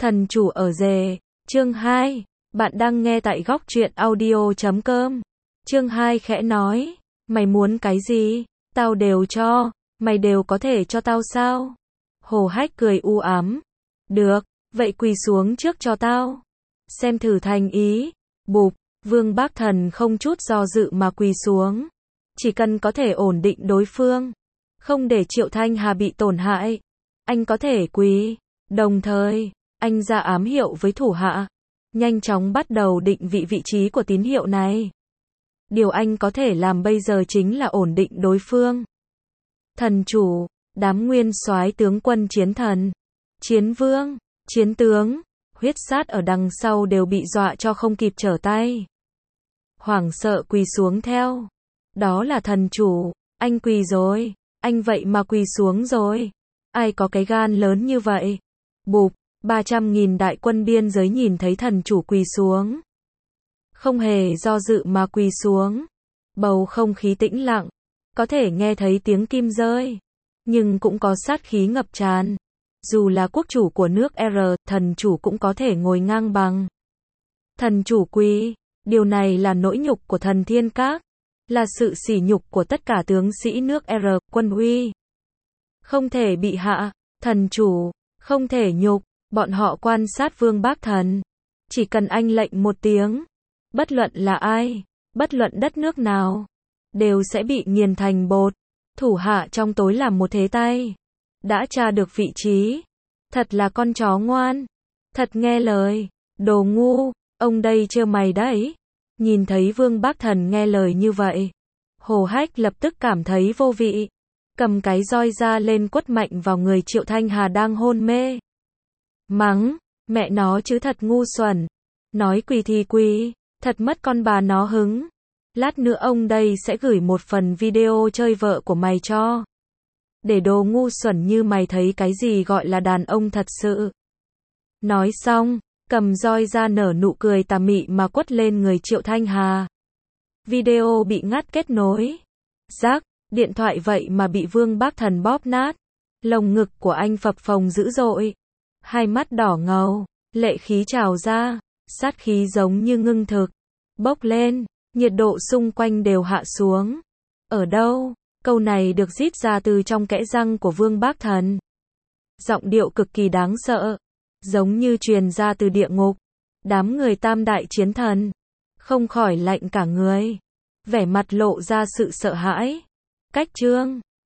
Thần chủ ở rề, chương 2, bạn đang nghe tại góc truyện audio.com. Chương 2 khẽ nói, mày muốn cái gì, tao đều cho, mày đều có thể cho tao sao? Hồ Hách cười u ám, được, vậy quỳ xuống trước cho tao, xem thử thành ý. Bụp, Vương Bác Thần không chút do dự mà quỳ xuống, chỉ cần có thể ổn định đối phương, không để Triệu Thanh Hà bị tổn hại, anh có thể quỳ. Đồng thời, anh ra ám hiệu với thủ hạ, nhanh chóng bắt đầu định vị vị trí của tín hiệu này. Điều anh có thể làm bây giờ chính là ổn định đối phương. Thần chủ, đám nguyên soái tướng quân chiến thần, chiến vương, chiến tướng, huyết sát ở đằng sau đều bị dọa cho không kịp trở tay. Hoảng sợ quỳ xuống theo. Đó là thần chủ, anh quỳ rồi, anh vậy mà quỳ xuống rồi. Ai có cái gan lớn như vậy? Bụp, 300.000 đại quân biên giới nhìn thấy thần chủ quỳ xuống, không hề do dự mà quỳ xuống. Bầu không khí tĩnh lặng, có thể nghe thấy tiếng kim rơi, nhưng cũng có sát khí ngập tràn. Dù là quốc chủ của nước R, thần chủ cũng có thể ngồi ngang bằng. Thần chủ quỳ, điều này là nỗi nhục của thần Thiên Các, là sự sỉ nhục của tất cả tướng sĩ nước R, quân uy không thể bị hạ, thần chủ không thể nhục. Bọn họ quan sát Vương Bác Thần, chỉ cần anh lệnh một tiếng, bất luận là ai, bất luận đất nước nào, đều sẽ bị nghiền thành bột. Thủ hạ trong tối làm một thế tay, đã tra được vị trí. Thật là con chó ngoan, thật nghe lời. Đồ ngu, ông đây trêu mày đấy. Nhìn thấy Vương Bác Thần nghe lời như vậy, Hồ Hách lập tức cảm thấy vô vị, cầm cái roi ra lên quất mạnh vào người Triệu Thanh Hà đang hôn mê. Mắng, mẹ nó chứ thật ngu xuẩn. Nói quỳ thì quỳ, thật mất con bà nó hứng. Lát nữa ông đây sẽ gửi một phần video chơi vợ của mày cho. Để đồ ngu xuẩn như mày thấy cái gì gọi là đàn ông thật sự. Nói xong, cầm roi ra nở nụ cười tà mị mà quất lên người Triệu Thanh Hà. Video bị ngắt kết nối. Rắc, điện thoại vậy mà bị Vương Bác Thần bóp nát. Lồng ngực của anh phập phồng dữ dội. Hai mắt đỏ ngầu, lệ khí trào ra, sát khí giống như ngưng thực, bốc lên, nhiệt độ xung quanh đều hạ xuống. Ở đâu? Câu này được rít ra từ trong kẽ răng của Vương Bác Thần. Giọng điệu cực kỳ đáng sợ, giống như truyền ra từ địa ngục. Đám người tam đại chiến thần không khỏi lạnh cả người, vẻ mặt lộ ra sự sợ hãi. Cách chương